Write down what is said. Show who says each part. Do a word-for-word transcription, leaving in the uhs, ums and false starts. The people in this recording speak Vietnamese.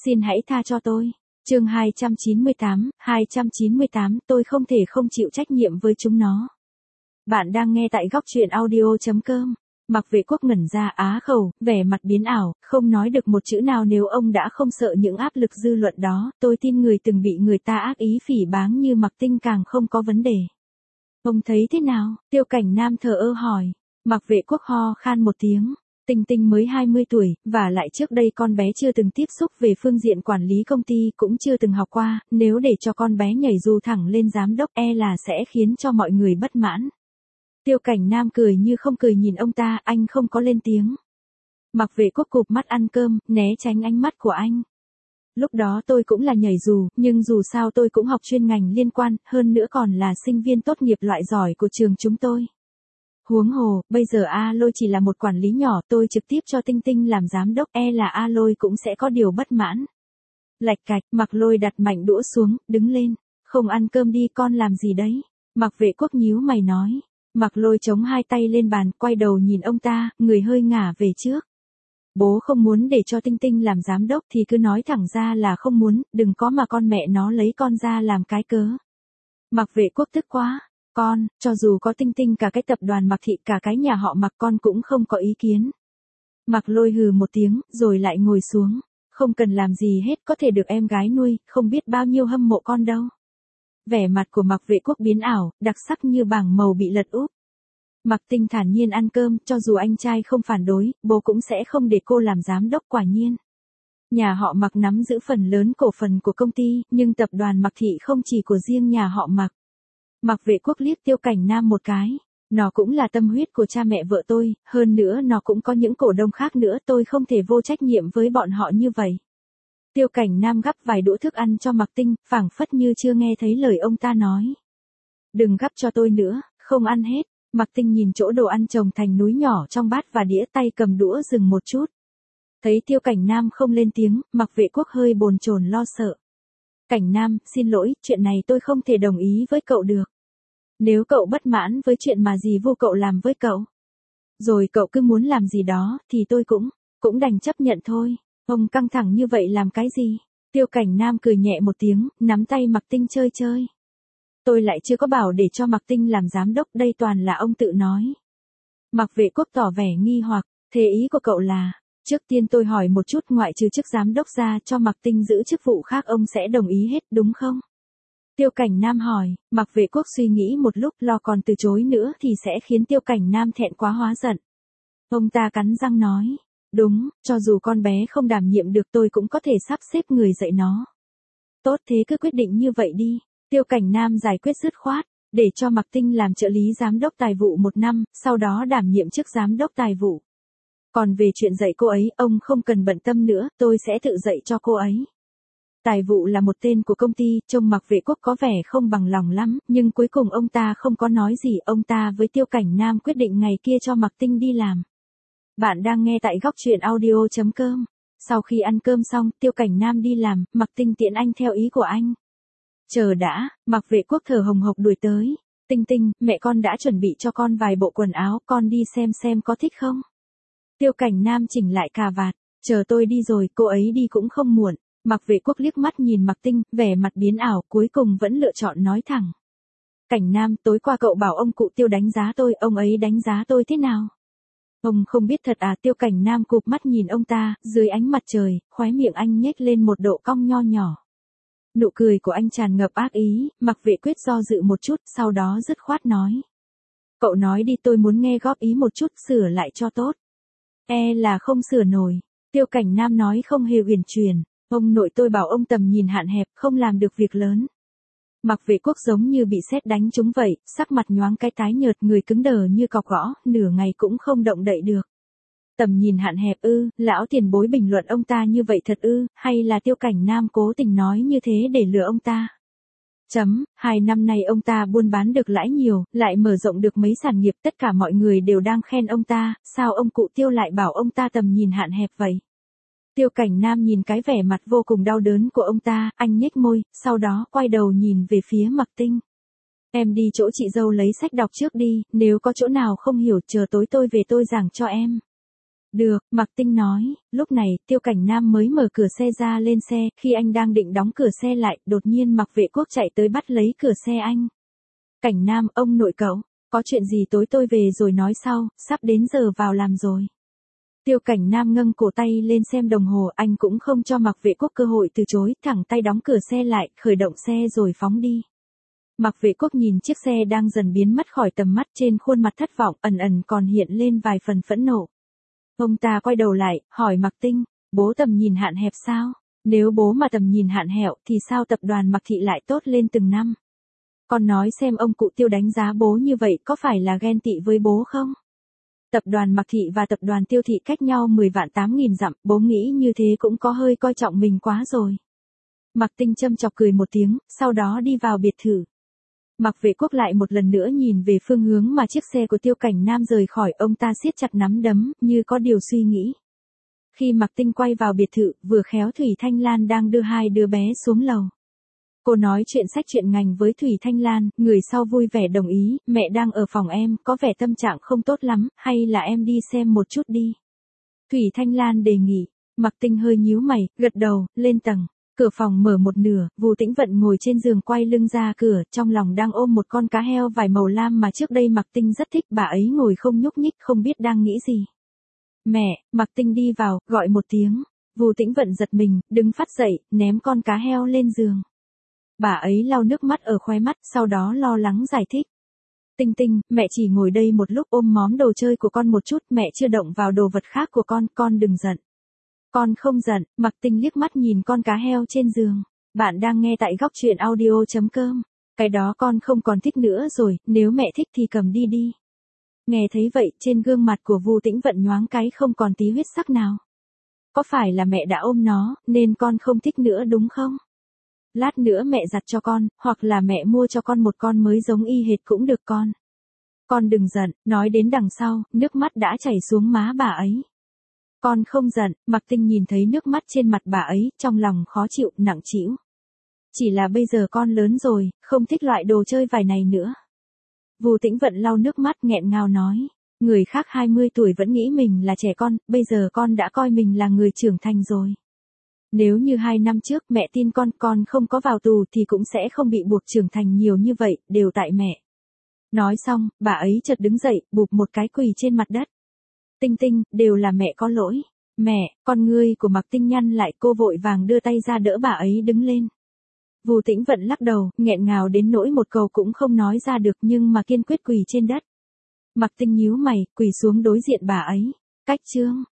Speaker 1: Xin hãy tha cho tôi. Chương hai trăm chín mươi tám, hai trăm chín mươi tám, tôi không thể không chịu trách nhiệm với chúng nó. Bạn đang nghe tại góc truyện audio chấm com. Mặc Vệ Quốc ngẩn ra á khẩu, vẻ mặt biến ảo, không nói được một chữ nào. Nếu ông đã không sợ những áp lực dư luận đó, tôi tin người từng bị người ta ác ý phỉ báng như Mạc Tinh càng không có vấn đề. Ông thấy thế nào? Tiêu Cảnh Nam thờ ơ hỏi. Mặc Vệ Quốc ho khan một tiếng. Tinh Tinh mới hai mươi tuổi, và lại trước đây con bé chưa từng tiếp xúc về phương diện quản lý công ty, cũng chưa từng học qua, nếu để cho con bé nhảy dù thẳng lên giám đốc e là sẽ khiến cho mọi người bất mãn. Tiêu Cảnh Nam cười như không cười nhìn ông ta, anh không có lên tiếng. Mặc Vệ Quốc cụp mắt ăn cơm, né tránh ánh mắt của anh. Lúc đó tôi cũng là nhảy dù, nhưng dù sao tôi cũng học chuyên ngành liên quan, hơn nữa còn là sinh viên tốt nghiệp loại giỏi của trường chúng tôi. Huống hồ, bây giờ A Lôi chỉ là một quản lý nhỏ, tôi trực tiếp cho Tinh Tinh làm giám đốc, e là A Lôi cũng sẽ có điều bất mãn. Lạch cạch, Mặc Lôi đặt mạnh đũa xuống, đứng lên. Không ăn cơm đi, con làm gì đấy? Mặc Vệ Quốc nhíu mày nói. Mặc Lôi chống hai tay lên bàn, quay đầu nhìn ông ta, người hơi ngả về trước. Bố không muốn để cho Tinh Tinh làm giám đốc thì cứ nói thẳng ra là không muốn, đừng có mà con mẹ nó lấy con ra làm cái cớ. Mặc Vệ Quốc tức quá. Con, cho dù có Tinh Tinh cả cái tập đoàn Mặc thị cả cái nhà họ Mặc con cũng không có ý kiến. Mặc Lôi hừ một tiếng, rồi lại ngồi xuống. Không cần làm gì hết, có thể được em gái nuôi, không biết bao nhiêu hâm mộ con đâu. Vẻ mặt của Mặc Vệ Quốc biến ảo, đặc sắc như bảng màu bị lật úp. Mặc Tinh thản nhiên ăn cơm, cho dù anh trai không phản đối, bố cũng sẽ không để cô làm giám đốc. Quả nhiên. Nhà họ Mặc nắm giữ phần lớn cổ phần của công ty, nhưng tập đoàn Mặc thị không chỉ của riêng nhà họ Mặc. Mặc Vệ Quốc liếc Tiêu Cảnh Nam một cái. Nó cũng là tâm huyết của cha mẹ vợ tôi, hơn nữa nó cũng có những cổ đông khác nữa, tôi không thể vô trách nhiệm với bọn họ như vậy. Tiêu Cảnh Nam gắp vài đũa thức ăn cho Mặc Tinh, phảng phất như chưa nghe thấy lời ông ta nói. Đừng gắp cho tôi nữa, không ăn hết. Mặc Tinh nhìn chỗ đồ ăn chồng thành núi nhỏ trong bát và đĩa, tay cầm đũa dừng một chút. Thấy Tiêu Cảnh Nam không lên tiếng, Mặc Vệ Quốc hơi bồn chồn lo sợ. Cảnh Nam, xin lỗi, chuyện này tôi không thể đồng ý với cậu được. Nếu cậu bất mãn với chuyện mà dì Vu cậu làm với cậu, rồi cậu cứ muốn làm gì đó, thì tôi cũng, cũng đành chấp nhận thôi. Ông căng thẳng như vậy làm cái gì? Tiêu Cảnh Nam cười nhẹ một tiếng, nắm tay Mặc Tinh chơi chơi. Tôi lại chưa có bảo để cho Mặc Tinh làm giám đốc, đây toàn là ông tự nói. Mặc Vệ Quốc tỏ vẻ nghi hoặc, thế ý của cậu là, trước tiên tôi hỏi một chút, ngoại trừ chức giám đốc ra, cho Mặc Tinh giữ chức vụ khác ông sẽ đồng ý hết đúng không? Tiêu Cảnh Nam hỏi. Mặc Vệ Quốc suy nghĩ một lúc, lo còn từ chối nữa thì sẽ khiến Tiêu Cảnh Nam thẹn quá hóa giận. Ông ta cắn răng nói, đúng, cho dù con bé không đảm nhiệm được tôi cũng có thể sắp xếp người dạy nó. Tốt, thế cứ quyết định như vậy đi. Tiêu Cảnh Nam giải quyết dứt khoát, để cho Mặc Tinh làm trợ lý giám đốc tài vụ một năm, sau đó đảm nhiệm chức giám đốc tài vụ. Còn về chuyện dạy cô ấy, ông không cần bận tâm nữa, tôi sẽ tự dạy cho cô ấy. Tài vụ là một tên của công ty, trông Mặc Vệ Quốc có vẻ không bằng lòng lắm, nhưng cuối cùng ông ta không có nói gì, ông ta với Tiêu Cảnh Nam quyết định ngày kia cho Mặc Tinh đi làm. Bạn đang nghe tại góc truyện audio chấm com. Sau khi ăn cơm xong, Tiêu Cảnh Nam đi làm, Mặc Tinh tiễn anh theo ý của anh. Chờ đã, Mặc Vệ Quốc thở hồng hộc đuổi tới. Tinh Tinh, mẹ con đã chuẩn bị cho con vài bộ quần áo, con đi xem xem có thích không? Tiêu Cảnh Nam chỉnh lại cà vạt, chờ tôi đi rồi, cô ấy đi cũng không muộn. Mặc Vệ Quốc liếc mắt nhìn Mặc Tinh, vẻ mặt biến ảo, cuối cùng vẫn lựa chọn nói thẳng. Cảnh Nam, tối qua cậu bảo ông cụ Tiêu đánh giá tôi, ông ấy đánh giá tôi thế nào? Ông không biết thật à? Tiêu Cảnh Nam cụp mắt nhìn ông ta, dưới ánh mặt trời, khóe miệng anh nhếch lên một độ cong nho nhỏ. Nụ cười của anh tràn ngập ác ý. Mặc Vệ Quyết do dự một chút, sau đó dứt khoát nói. Cậu nói đi, tôi muốn nghe góp ý một chút, sửa lại cho tốt. E là không sửa nổi. Tiêu Cảnh Nam nói không hề uyển chuyển. Ông nội tôi bảo ông tầm nhìn hạn hẹp, không làm được việc lớn. Mặc Vệ Quốc giống như bị sét đánh trúng vậy, sắc mặt nhoáng cái tái nhợt, người cứng đờ như cọc gõ, nửa ngày cũng không động đậy được. Tầm nhìn hạn hẹp ư? Lão tiền bối bình luận ông ta như vậy thật ư? Hay là Tiêu Cảnh Nam cố tình nói như thế để lừa ông ta? Chấm, hai năm nay ông ta buôn bán được lãi nhiều, lại mở rộng được mấy sản nghiệp, tất cả mọi người đều đang khen ông ta, sao ông cụ Tiêu lại bảo ông ta tầm nhìn hạn hẹp vậy? Tiêu Cảnh Nam nhìn cái vẻ mặt vô cùng đau đớn của ông ta, anh nhếch môi, sau đó quay đầu nhìn về phía Mặc Tinh. Em đi chỗ chị dâu lấy sách đọc trước đi, nếu có chỗ nào không hiểu chờ tối tôi về tôi giảng cho em. Được, Mạc Tinh nói, lúc này, Tiêu Cảnh Nam mới mở cửa xe ra lên xe, khi anh đang định đóng cửa xe lại, đột nhiên Mạc Vệ Quốc chạy tới bắt lấy cửa xe anh. Cảnh Nam, ông nội cậu, có chuyện gì tối tôi về rồi nói sau, sắp đến giờ vào làm rồi. Tiêu Cảnh Nam ngâng cổ tay lên xem đồng hồ, anh cũng không cho Mạc Vệ Quốc cơ hội từ chối, thẳng tay đóng cửa xe lại, khởi động xe rồi phóng đi. Mạc Vệ Quốc nhìn chiếc xe đang dần biến mất khỏi tầm mắt, trên khuôn mặt thất vọng ẩn ẩn còn hiện lên vài phần phẫn nộ. Ông ta quay đầu lại, hỏi Mạc Tinh, bố tầm nhìn hạn hẹp sao? Nếu bố mà tầm nhìn hạn hẹp thì sao tập đoàn Mạc Thị lại tốt lên từng năm? Con nói xem ông cụ Tiêu đánh giá bố như vậy có phải là ghen tị với bố không? Tập đoàn Mạc Thị và tập đoàn Tiêu Thị cách nhau mười vạn tám nghìn dặm, bố nghĩ như thế cũng có hơi coi trọng mình quá rồi. Mạc Tinh châm chọc cười một tiếng, sau đó đi vào biệt thự. Mạc Vệ Quốc lại một lần nữa nhìn về phương hướng mà chiếc xe của Tiêu Cảnh Nam rời khỏi, ông ta siết chặt nắm đấm, như có điều suy nghĩ. Khi Mạc Tinh quay vào biệt thự, vừa khéo Thủy Thanh Lan đang đưa hai đứa bé xuống lầu. Cô nói chuyện sách chuyện ngành với Thủy Thanh Lan, người sau vui vẻ đồng ý, mẹ đang ở phòng em, có vẻ tâm trạng không tốt lắm, hay là em đi xem một chút đi. Thủy Thanh Lan đề nghị, Mạc Tinh hơi nhíu mày, gật đầu, lên tầng. Cửa phòng mở một nửa, Vu Tĩnh Vận ngồi trên giường quay lưng ra cửa, trong lòng đang ôm một con cá heo vải màu lam mà trước đây Mạc Tinh rất thích, bà ấy ngồi không nhúc nhích không biết đang nghĩ gì. Mẹ, Mạc Tinh đi vào, gọi một tiếng. Vu Tĩnh Vận giật mình, đứng phát dậy, ném con cá heo lên giường. Bà ấy lau nước mắt ở khóe mắt, sau đó lo lắng giải thích. Tinh Tinh, mẹ chỉ ngồi đây một lúc ôm món đồ chơi của con một chút, mẹ chưa động vào đồ vật khác của con, con đừng giận. Con không giận, Mạc Tinh liếc mắt nhìn con cá heo trên giường. Bạn đang nghe tại góc truyện audio chấm com. Cái đó con không còn thích nữa rồi, nếu mẹ thích thì cầm đi đi. Nghe thấy vậy, trên gương mặt của Vu Tĩnh Vận nhoáng cái không còn tí huyết sắc nào. Có phải là mẹ đã ôm nó, nên con không thích nữa đúng không? Lát nữa mẹ giặt cho con, hoặc là mẹ mua cho con một con mới giống y hệt cũng được con. Con đừng giận, nói đến đằng sau, nước mắt đã chảy xuống má bà ấy. Con không giận, Mạc Tinh nhìn thấy nước mắt trên mặt bà ấy, trong lòng khó chịu, nặng trĩu. Chỉ là bây giờ con lớn rồi, không thích loại đồ chơi vải này nữa. Vu Tĩnh Vận lau nước mắt nghẹn ngào nói, người khác hai mươi tuổi vẫn nghĩ mình là trẻ con, bây giờ con đã coi mình là người trưởng thành rồi. Nếu như hai năm trước mẹ tin con, con không có vào tù thì cũng sẽ không bị buộc trưởng thành nhiều như vậy, đều tại mẹ. Nói xong, bà ấy chợt đứng dậy, bụp một cái quỳ trên mặt đất. Tinh Tinh, đều là mẹ có lỗi. Mẹ, con ngươi của Mạc Tinh nhăn lại, cô vội vàng đưa tay ra đỡ bà ấy đứng lên. Vu Tĩnh Vận lắc đầu, nghẹn ngào đến nỗi một câu cũng không nói ra được nhưng mà kiên quyết quỳ trên đất. Mạc Tinh nhíu mày, quỳ xuống đối diện bà ấy. Cách chương.